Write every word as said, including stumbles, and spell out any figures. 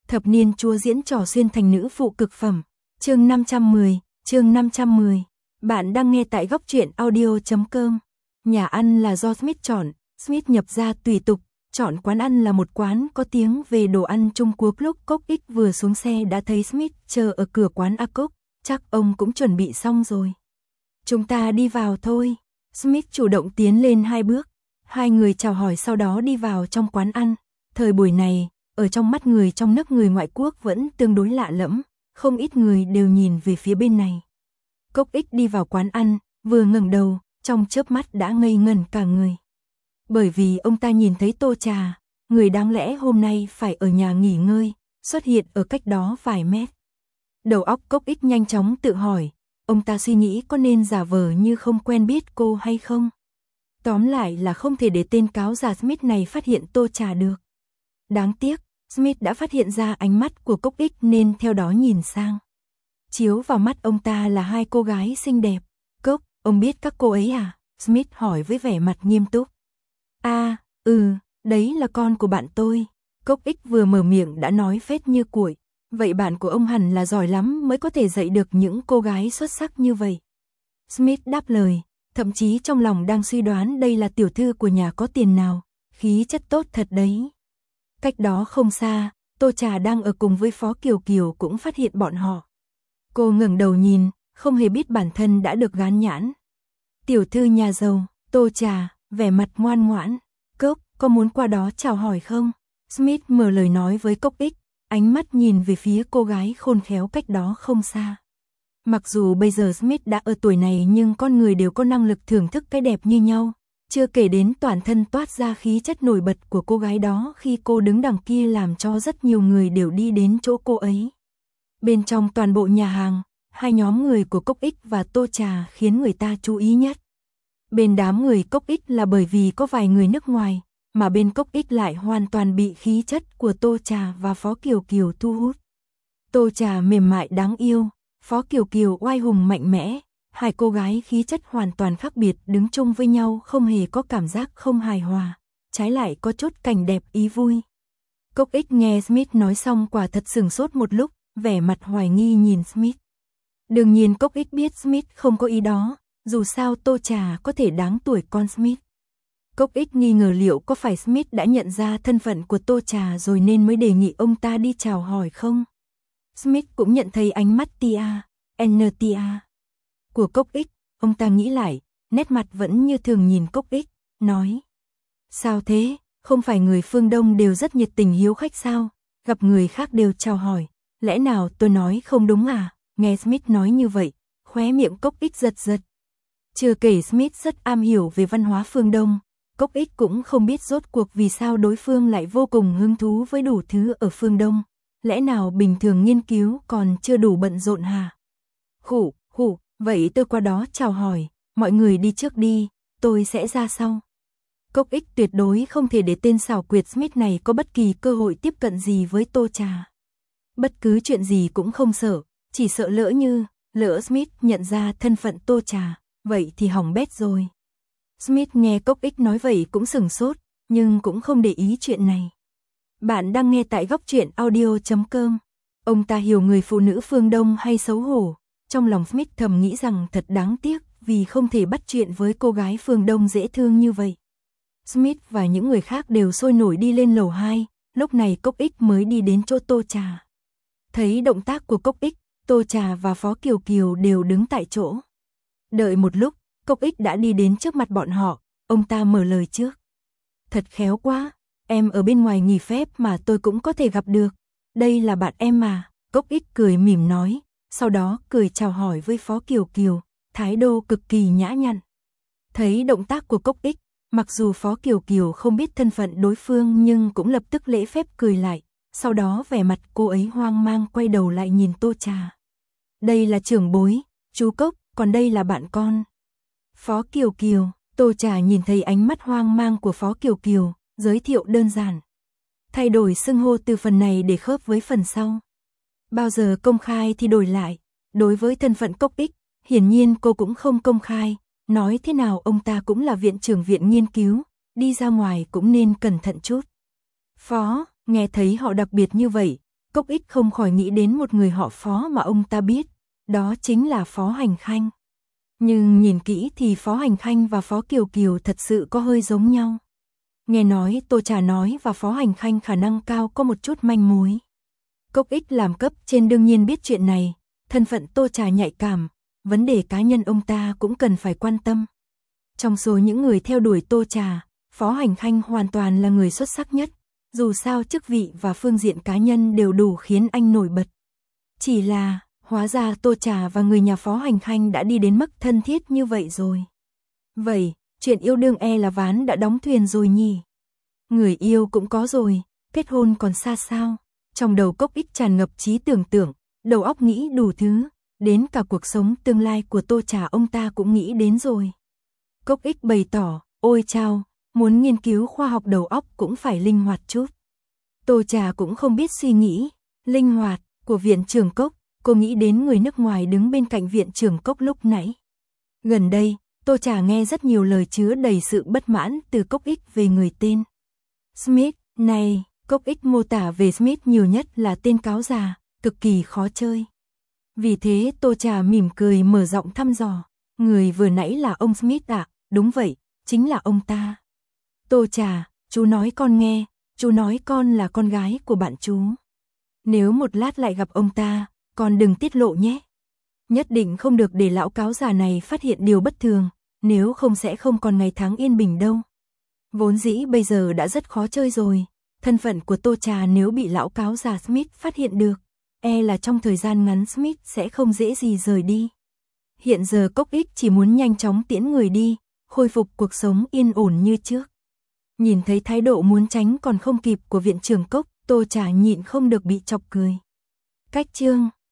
Thập niên chúa diễn trò xuyên thành nữ phụ cực phẩm. Chương năm trăm mười, chương năm trăm mười. Bạn đang nghe tại góc truyện audio chấm com. Nhà ăn là do Smith chọn, Smith nhập ra tùy tục, chọn quán ăn là một quán có tiếng về đồ ăn Trung Quốc. Lúc Cốc Ích vừa xuống xe đã thấy Smith chờ ở cửa quán A Cốc, chắc ông cũng chuẩn bị xong rồi. Chúng ta đi vào thôi. Smith chủ động tiến lên hai bước, hai người chào hỏi sau đó đi vào trong quán ăn. Thời buổi này, ở trong mắt người trong nước người ngoại quốc vẫn tương đối lạ lẫm, không ít người đều nhìn về phía bên này. Cốc Ích đi vào quán ăn, vừa ngẩng đầu, trong chớp mắt đã ngây ngẩn cả người. Bởi vì ông ta nhìn thấy Tô Trà, người đáng lẽ hôm nay phải ở nhà nghỉ ngơi, xuất hiện ở cách đó vài mét. Đầu óc Cốc Ích nhanh chóng tự hỏi, ông ta suy nghĩ có nên giả vờ như không quen biết cô hay không. Tóm lại là không thể để tên cáo già Smith này phát hiện Tô Trà được. Đáng tiếc, Smith đã phát hiện ra ánh mắt của Cốc Ích nên theo đó nhìn sang. Chiếu vào mắt ông ta là hai cô gái xinh đẹp. Cốc, ông biết các cô ấy à? Smith hỏi với vẻ mặt nghiêm túc. À, ừ, đấy là con của bạn tôi. Cốc Ích vừa mở miệng đã nói phét như củi. Vậy bạn của ông hẳn là giỏi lắm mới có thể dạy được những cô gái xuất sắc như vậy. Smith đáp lời, thậm chí trong lòng đang suy đoán đây là tiểu thư của nhà có tiền nào, khí chất tốt thật đấy. Cách đó không xa, Tô Trà đang ở cùng với Phó Kiều Kiều cũng phát hiện bọn họ. Cô ngẩng đầu nhìn, không hề biết bản thân đã được gán nhãn. Tiểu thư nhà giàu, Tô Trà, vẻ mặt ngoan ngoãn. Cốc, có muốn qua đó chào hỏi không? Smith mở lời nói với Cốc Ích, ánh mắt nhìn về phía cô gái khôn khéo cách đó không xa. Mặc dù bây giờ Smith đã ở tuổi này nhưng con người đều có năng lực thưởng thức cái đẹp như nhau. Chưa kể đến toàn thân toát ra khí chất nổi bật của cô gái đó khi cô đứng đằng kia làm cho rất nhiều người đều đi đến chỗ cô ấy. Bên trong toàn bộ nhà hàng, hai nhóm người của Cốc Ích và Tô Trà khiến người ta chú ý nhất. Bên đám người Cốc Ích là bởi vì có vài người nước ngoài, mà bên Cốc Ích lại hoàn toàn bị khí chất của Tô Trà và Phó Kiều Kiều thu hút. Tô Trà mềm mại đáng yêu, Phó Kiều Kiều oai hùng mạnh mẽ. Hai cô gái khí chất hoàn toàn khác biệt đứng chung với nhau không hề có cảm giác không hài hòa, trái lại có chút cảnh đẹp ý vui. Cốc Ích nghe Smith nói xong quả thật sửng sốt một lúc, vẻ mặt hoài nghi nhìn Smith. Đương nhiên Cốc Ích biết Smith không có ý đó, dù sao Tô Trà có thể đáng tuổi con Smith. Cốc Ích nghi ngờ liệu có phải Smith đã nhận ra thân phận của Tô Trà rồi nên mới đề nghị ông ta đi chào hỏi không? Smith cũng nhận thấy ánh mắt tia, en tia của Cốc Ích, ông ta nghĩ lại, nét mặt vẫn như thường nhìn Cốc Ích, nói. Sao thế, không phải người phương Đông đều rất nhiệt tình hiếu khách sao, gặp người khác đều chào hỏi, lẽ nào tôi nói không đúng à? Nghe Smith nói như vậy, khóe miệng Cốc Ích giật giật. Chưa kể Smith rất am hiểu về văn hóa phương Đông, Cốc Ích cũng không biết rốt cuộc vì sao đối phương lại vô cùng hứng thú với đủ thứ ở phương Đông, lẽ nào bình thường nghiên cứu còn chưa đủ bận rộn hả? Khủ, khủ. Vậy tôi qua đó chào hỏi, mọi người đi trước đi, tôi sẽ ra sau. Cốc Ích tuyệt đối không thể để tên xảo quyệt Smith này có bất kỳ cơ hội tiếp cận gì với Tô Trà. Bất cứ chuyện gì cũng không sợ, chỉ sợ lỡ như, lỡ Smith nhận ra thân phận Tô Trà, vậy thì hỏng bét rồi. Smith nghe Cốc Ích nói vậy cũng sửng sốt, nhưng cũng không để ý chuyện này. Bạn đang nghe tại góc truyện audio chấm com. Ông ta hiểu người phụ nữ phương Đông hay xấu hổ. Trong lòng Smith thầm nghĩ rằng thật đáng tiếc vì không thể bắt chuyện với cô gái phương Đông dễ thương như vậy. Smith và những người khác đều sôi nổi đi lên lầu hai, lúc này Cốc Ích mới đi đến chỗ Tô Trà. Thấy động tác của Cốc Ích, Tô Trà và Phó Kiều Kiều đều đứng tại chỗ. Đợi một lúc, Cốc Ích đã đi đến trước mặt bọn họ, ông ta mở lời trước. Thật khéo quá, em ở bên ngoài nghỉ phép mà tôi cũng có thể gặp được. Đây là bạn em mà, Cốc Ích cười mỉm nói. Sau đó cười chào hỏi với Phó Kiều Kiều, thái độ cực kỳ nhã nhặn. Thấy động tác của Cốc Ích, mặc dù Phó Kiều Kiều không biết thân phận đối phương nhưng cũng lập tức lễ phép cười lại, sau đó vẻ mặt cô ấy hoang mang quay đầu lại nhìn Tô Trà. Đây là trưởng bối, chú Cốc, còn đây là bạn con. Phó Kiều Kiều, Tô Trà nhìn thấy ánh mắt hoang mang của Phó Kiều Kiều, giới thiệu đơn giản. Thay đổi xưng hô từ phần này để khớp với phần sau. Bao giờ công khai thì đổi lại, đối với thân phận Cốc Ích, hiển nhiên cô cũng không công khai, nói thế nào ông ta cũng là viện trưởng viện nghiên cứu, đi ra ngoài cũng nên cẩn thận chút. Phó, nghe thấy họ đặc biệt như vậy, Cốc Ích không khỏi nghĩ đến một người họ Phó mà ông ta biết, đó chính là Phó Hành Khanh. Nhưng nhìn kỹ thì Phó Hành Khanh và Phó Kiều Kiều thật sự có hơi giống nhau. Nghe nói Tô Trà nói và Phó Hành Khanh khả năng cao có một chút manh mối. Cốc Ích làm cấp trên đương nhiên biết chuyện này, thân phận Tô Trà nhạy cảm, vấn đề cá nhân ông ta cũng cần phải quan tâm. Trong số những người theo đuổi Tô Trà, Phó Hành Khanh hoàn toàn là người xuất sắc nhất, dù sao chức vị và phương diện cá nhân đều đủ khiến anh nổi bật. Chỉ là, hóa ra Tô Trà và người nhà Phó Hành Khanh đã đi đến mức thân thiết như vậy rồi. Vậy, chuyện yêu đương e là ván đã đóng thuyền rồi nhỉ? Người yêu cũng có rồi, kết hôn còn xa sao? Trong đầu Cốc Ích tràn ngập trí tưởng tượng, đầu óc nghĩ đủ thứ, đến cả cuộc sống tương lai của Tô Trà ông ta cũng nghĩ đến rồi. Cốc Ích bày tỏ, ôi chao, muốn nghiên cứu khoa học đầu óc cũng phải linh hoạt chút. Tô Trà cũng không biết suy nghĩ, linh hoạt, của viện trưởng Cốc, cô nghĩ đến người nước ngoài đứng bên cạnh viện trưởng Cốc lúc nãy. Gần đây, Tô Trà nghe rất nhiều lời chứa đầy sự bất mãn từ Cốc Ích về người tên Smith, này, Cốc Ích mô tả về Smith nhiều nhất là tên cáo già, cực kỳ khó chơi. Vì thế Tô Trà mỉm cười mở giọng thăm dò, người vừa nãy là ông Smith ạ, à? Đúng vậy, chính là ông ta. Tô Trà, chú nói con nghe, chú nói con là con gái của bạn chú. Nếu một lát lại gặp ông ta, con đừng tiết lộ nhé. Nhất định không được để lão cáo già này phát hiện điều bất thường, nếu không sẽ không còn ngày tháng yên bình đâu. Vốn dĩ bây giờ đã rất khó chơi rồi, thân phận của Tô Trà nếu bị lão cáo già Smith phát hiện được, e là trong thời gian ngắn Smith sẽ không dễ gì rời đi. Hiện giờ Cốc Ích chỉ muốn nhanh chóng tiễn người đi, khôi phục cuộc sống yên ổn như trước. Nhìn thấy thái độ muốn tránh còn không kịp của viện trưởng Cốc, Tô Trà nhịn không được bị chọc cười. Cách chương